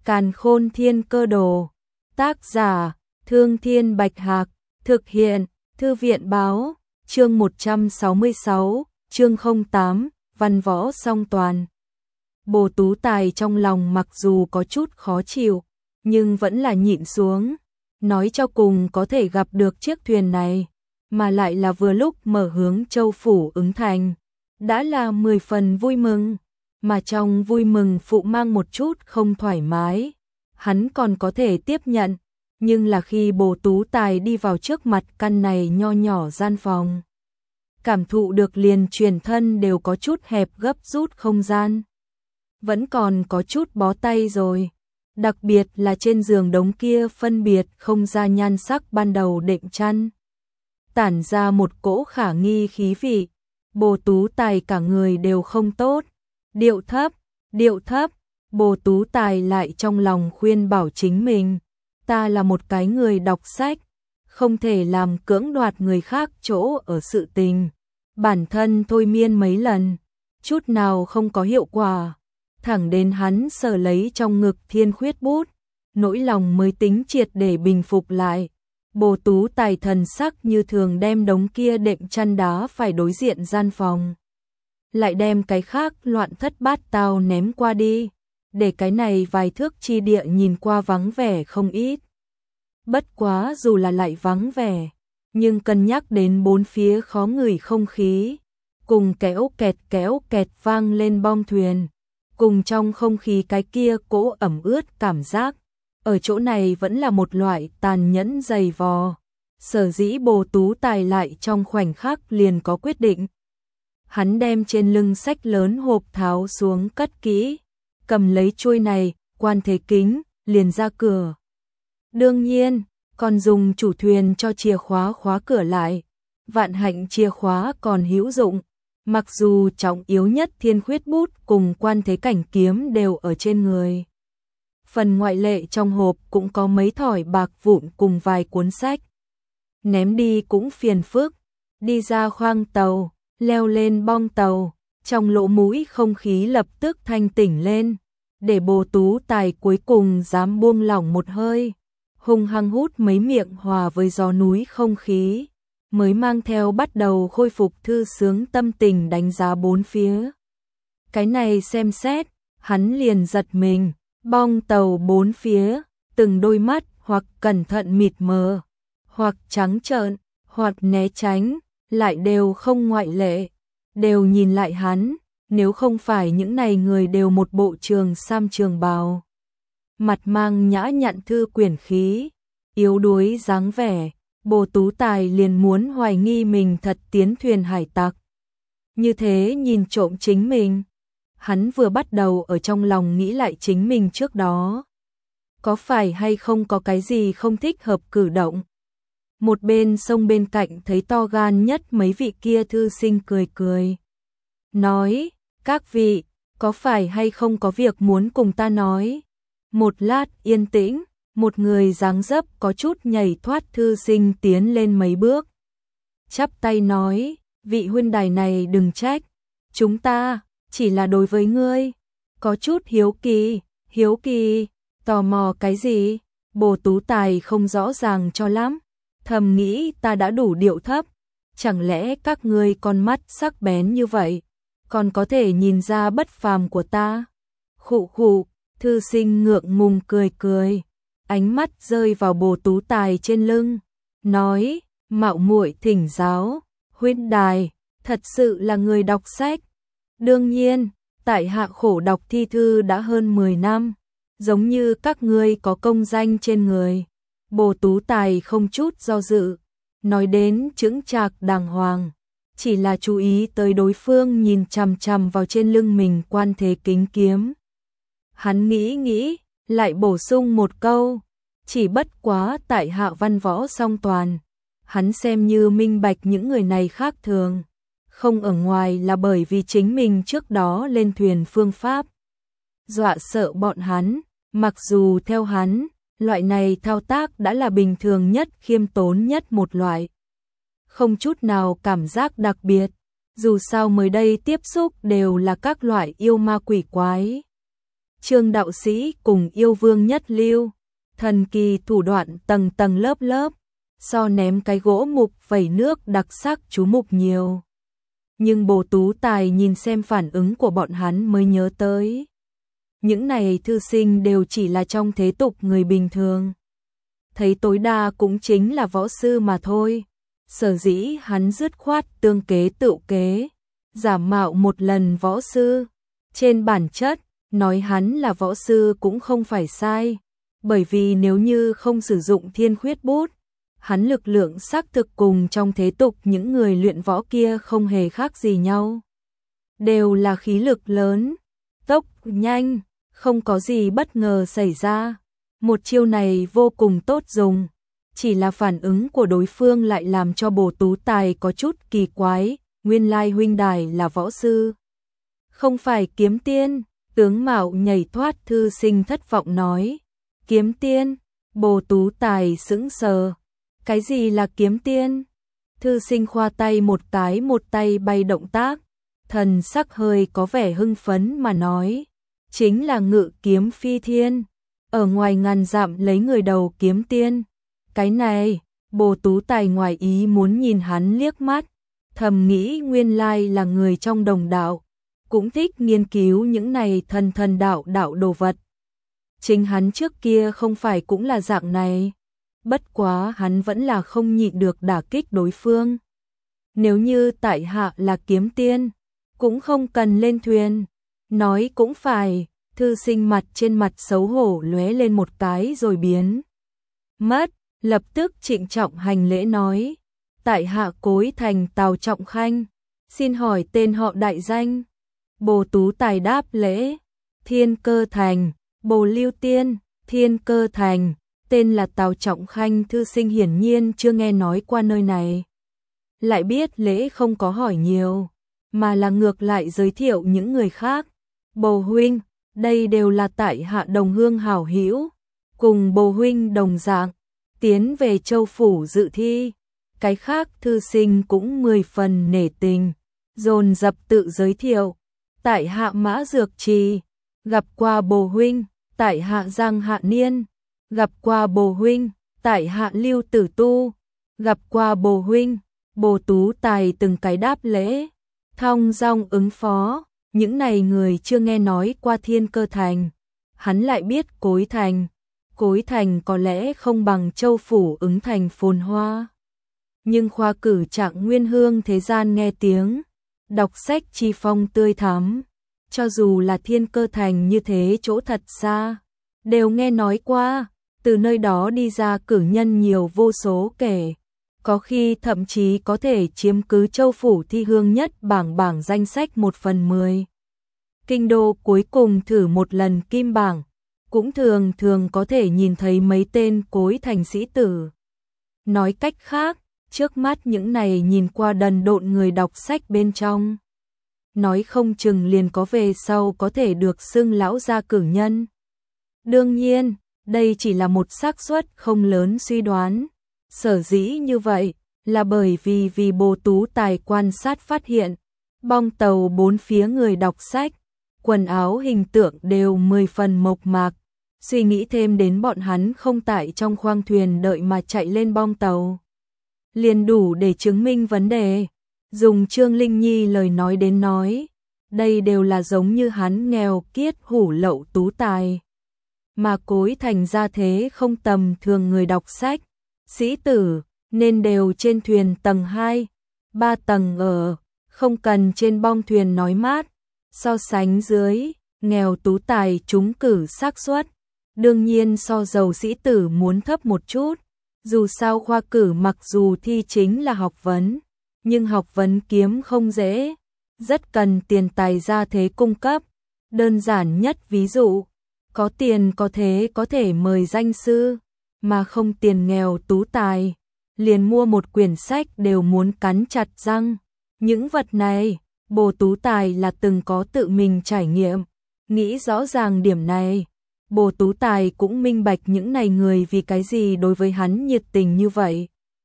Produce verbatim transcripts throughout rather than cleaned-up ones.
Càn Khôn Thiên Cơ Đồ. Tác giả: Thương Thiên Bạch Hạc. Thực hiện: Thư viện báo. Chương một trăm sáu mươi sáu, chương không tám, văn võ song toàn. Bồ Tú Tài trong lòng mặc dù có chút khó chịu, nhưng vẫn là nhịn xuống. Nói cho cùng có thể gặp được chiếc thuyền này, mà lại là vừa lúc mở hướng Châu Phủ ứng thành, đã là mười phần vui mừng. Mà trong vui mừng phụ mang một chút không thoải mái, hắn còn có thể tiếp nhận, nhưng là khi Bồ Tú Tài đi vào trước mặt căn này nho nhỏ gian phòng, cảm thụ được liền truyền thân đều có chút hẹp gấp rút không gian, vẫn còn có chút bó tay rồi, đặc biệt là trên giường đống kia phân biệt không ra nhan sắc ban đầu đệm chăn, tản ra một cỗ khả nghi khí vị. Bồ Tú Tài cả người đều không tốt. Điệu thấp, điệu thấp, Bồ Tú Tài lại trong lòng khuyên bảo chính mình, ta là một cái người đọc sách, không thể làm cưỡng đoạt người khác chỗ ở sự tình. Bản thân thôi miên mấy lần, chút nào không có hiệu quả, thẳng đến hắn sờ lấy trong ngực thiên khuyết bút, nỗi lòng mới tính triệt để bình phục lại. Bồ Tú Tài thần sắc như thường đem đống kia đệm chăn đá phải đối diện gian phòng, lại đem cái khác loạn thất bát tao ném qua đi, để cái này vài thước chi địa nhìn qua vắng vẻ không ít. Bất quá dù là lại vắng vẻ, nhưng cân nhắc đến bốn phía khó ngửi không khí, cùng kéo kẹt kéo kẹt vang lên bong thuyền, cùng trong không khí cái kia cỗ ẩm ướt cảm giác, ở chỗ này vẫn là một loại tàn nhẫn dày vò. Sở dĩ Bồ Tú Tài lại trong khoảnh khắc liền có quyết định. Hắn đem trên lưng sách lớn hộp tháo xuống cất kỹ, cầm lấy chuôi này, quan thế kính, liền ra cửa. Đương nhiên, còn dùng chủ thuyền cho chìa khóa khóa cửa lại. Vạn hạnh chìa khóa còn hữu dụng, mặc dù trọng yếu nhất thiên khuyết bút cùng quan thế cảnh kiếm đều ở trên người. Phần ngoại lệ trong hộp cũng có mấy thỏi bạc vụn cùng vài cuốn sách. Ném đi cũng phiền phức, đi ra khoang tàu, leo lên bong tàu, trong lỗ mũi không khí lập tức thanh tỉnh lên, để Bồ Tú Tài cuối cùng dám buông lỏng một hơi, hung hăng hút mấy miệng hòa với gió núi không khí, mới mang theo bắt đầu khôi phục thư sướng tâm tình đánh giá bốn phía. Cái này xem xét, hắn liền giật mình, bong tàu bốn phía, từng đôi mắt hoặc cẩn thận mịt mờ, hoặc trắng trợn, hoặc né tránh, lại đều không ngoại lệ, đều nhìn lại hắn, nếu không phải những này người đều một bộ trường sam trường bào, mặt mang nhã nhặn thư quyển khí, yếu đuối dáng vẻ, Bồ Tú Tài liền muốn hoài nghi mình thật tiến thuyền hải tặc. Như thế nhìn trộm chính mình, hắn vừa bắt đầu ở trong lòng nghĩ lại chính mình trước đó, có phải hay không có cái gì không thích hợp cử động. Một bên sông bên cạnh thấy to gan nhất mấy vị kia thư sinh cười cười. Nói, các vị, có phải hay không có việc muốn cùng ta nói? Một lát yên tĩnh, một người dáng dấp có chút nhảy thoát thư sinh tiến lên mấy bước. Chắp tay nói, vị huynh đài này đừng trách, chúng ta chỉ là đối với ngươi, có chút hiếu kỳ, hiếu kỳ, tò mò cái gì? Bồ Tú Tài không rõ ràng cho lắm. Thầm nghĩ ta đã đủ điệu thấp, chẳng lẽ các ngươi con mắt sắc bén như vậy, còn có thể nhìn ra bất phàm của ta? Khụ khụ, thư sinh ngượng ngùng cười cười, ánh mắt rơi vào Bồ Tú Tài trên lưng, nói, mạo muội thỉnh giáo, huynh đài, thật sự là người đọc sách. Đương nhiên, tại hạ khổ đọc thi thư đã hơn mười năm, giống như các ngươi có công danh trên người. Bồ Tú Tài không chút do dự, nói đến chững chạc đàng hoàng, chỉ là chú ý tới đối phương nhìn chằm chằm vào trên lưng mình quan thế kính kiếm. Hắn nghĩ nghĩ, lại bổ sung một câu, chỉ bất quá tại hạ văn võ song toàn. Hắn xem như minh bạch những người này khác thường, không ở ngoài là bởi vì chính mình trước đó lên thuyền phương pháp dọa sợ bọn hắn, mặc dù theo hắn, loại này thao tác đã là bình thường nhất, khiêm tốn nhất một loại. Không chút nào cảm giác đặc biệt, dù sao mới đây tiếp xúc đều là các loại yêu ma quỷ quái. Trương đạo sĩ cùng yêu vương nhất lưu, thần kỳ thủ đoạn tầng tầng lớp lớp, so ném cái gỗ mục vẩy nước đặc sắc chú mục nhiều. Nhưng Bồ Tú Tài nhìn xem phản ứng của bọn hắn mới nhớ tới. Những này thư sinh đều chỉ là trong thế tục người bình thường. Thấy tối đa cũng chính là võ sư mà thôi. Sở dĩ hắn dứt khoát tương kế tự kế, giả mạo một lần võ sư. Trên bản chất, nói hắn là võ sư cũng không phải sai. Bởi vì nếu như không sử dụng thiên khuyết bút, hắn lực lượng xác thực cùng trong thế tục những người luyện võ kia không hề khác gì nhau. Đều là khí lực lớn, tốc nhanh, không có gì bất ngờ xảy ra. Một chiêu này vô cùng tốt dùng, chỉ là phản ứng của đối phương lại làm cho Bồ Tú Tài có chút kỳ quái, nguyên lai huynh đài là võ sư. Không phải kiếm tiên, tướng mạo nhảy thoát thư sinh thất vọng nói. Kiếm tiên, Bồ Tú Tài sững sờ. Cái gì là kiếm tiên? Thư sinh khoa tay một cái một tay bay động tác, thần sắc hơi có vẻ hưng phấn mà nói. Chính là ngự kiếm phi thiên, ở ngoài ngàn dặm lấy người đầu kiếm tiên. Cái này, Bồ Tú Tài ngoài ý muốn nhìn hắn liếc mắt, thầm nghĩ nguyên lai là người trong đồng đạo, cũng thích nghiên cứu những này thần thần đạo đạo đồ vật. Chính hắn trước kia không phải cũng là dạng này, bất quá hắn vẫn là không nhịn được đả kích đối phương. Nếu như tại hạ là kiếm tiên, cũng không cần lên thuyền. Nói cũng phải, thư sinh mặt trên mặt xấu hổ lóe lên một cái rồi biến mất, lập tức trịnh trọng hành lễ nói. Tại hạ Cối Thành Tào Trọng Khanh, xin hỏi tên họ đại danh. Bồ Tú Tài đáp lễ. Thiên Cơ Thành, Bồ Lưu Tiên, Thiên Cơ Thành, tên là Tào Trọng Khanh. Thư sinh hiển nhiên chưa nghe nói qua nơi này, lại biết lễ không có hỏi nhiều, mà là ngược lại giới thiệu những người khác. Bồ huynh, đây đều là tại hạ đồng hương hảo hữu, cùng Bồ huynh đồng dạng, tiến về Châu phủ dự thi. Cái khác thư sinh cũng mười phần nể tình, dồn dập tự giới thiệu. Tại hạ Mã Dược Trì, gặp qua Bồ huynh. Tại hạ Giang Hạ Niên, gặp qua Bồ huynh. Tại hạ Lưu Tử Tu, gặp qua Bồ huynh. Bồ Tú Tài từng cái đáp lễ, thong dong ứng phó. Những này người chưa nghe nói qua Thiên Cơ Thành, hắn lại biết Cối Thành. Cối Thành có lẽ không bằng Châu phủ Ứng Thành phồn hoa, nhưng khoa cử Trạng Nguyên Hương thế gian nghe tiếng, đọc sách chi phong tươi thắm. Cho dù là Thiên Cơ Thành như thế chỗ thật xa, đều nghe nói qua. Từ nơi đó đi ra cử nhân nhiều vô số kể, có khi thậm chí có thể chiếm cứ Châu phủ thi hương nhất bảng bảng danh sách một phần mười. Kinh đô cuối cùng thử một lần kim bảng, cũng thường thường có thể nhìn thấy mấy tên Cối Thành sĩ tử. Nói cách khác, trước mắt những này nhìn qua đần độn người đọc sách bên trong, nói không chừng liền có về sau có thể được xưng lão gia cử nhân. Đương nhiên, đây chỉ là một xác suất không lớn suy đoán. Sở dĩ như vậy là bởi vì vì Bồ Tú Tài quan sát phát hiện, bong tàu bốn phía người đọc sách, quần áo hình tượng đều mười phần mộc mạc. Suy nghĩ thêm đến bọn hắn không tại trong khoang thuyền đợi mà chạy lên bong tàu, liền đủ để chứng minh vấn đề. Dùng Trương Linh Nhi lời nói đến nói, đây đều là giống như hắn nghèo kiết hủ lậu tú tài, mà Cối Thành ra thế không tầm thường người đọc sách, sĩ tử, nên đều trên thuyền tầng hai, ba tầng ở, không cần trên bong thuyền nói mát. So sánh dưới, nghèo tú tài trúng cử xác suất đương nhiên so giàu sĩ tử muốn thấp một chút. Dù sao khoa cử mặc dù thi chính là học vấn, nhưng học vấn kiếm không dễ, rất cần tiền tài ra thế cung cấp. Đơn giản nhất ví dụ, có tiền có thế có thể mời danh sư, mà không tiền nghèo tú tài, liền mua một quyển sách đều muốn cắn chặt răng. Những vật này, Bồ Tú Tài là từng có tự mình trải nghiệm, nghĩ rõ ràng điểm này. Bồ Tú Tài cũng minh bạch những này người vì cái gì đối với hắn nhiệt tình như vậy.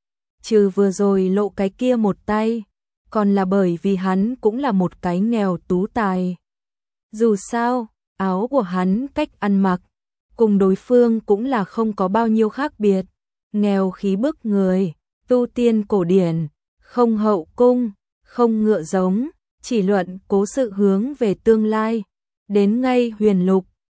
Trừ vừa rồi lộ cái kia một tay, còn là bởi vì hắn cũng là một cái nghèo tú tài. Dù sao, áo của hắn, cách ăn mặc, cùng đối phương cũng là không có bao nhiêu khác biệt, nghèo khí bức người, tu tiên cổ điển, không hậu cung, không ngựa giống, chỉ luận cố sự hướng về tương lai, đến ngay huyền lục,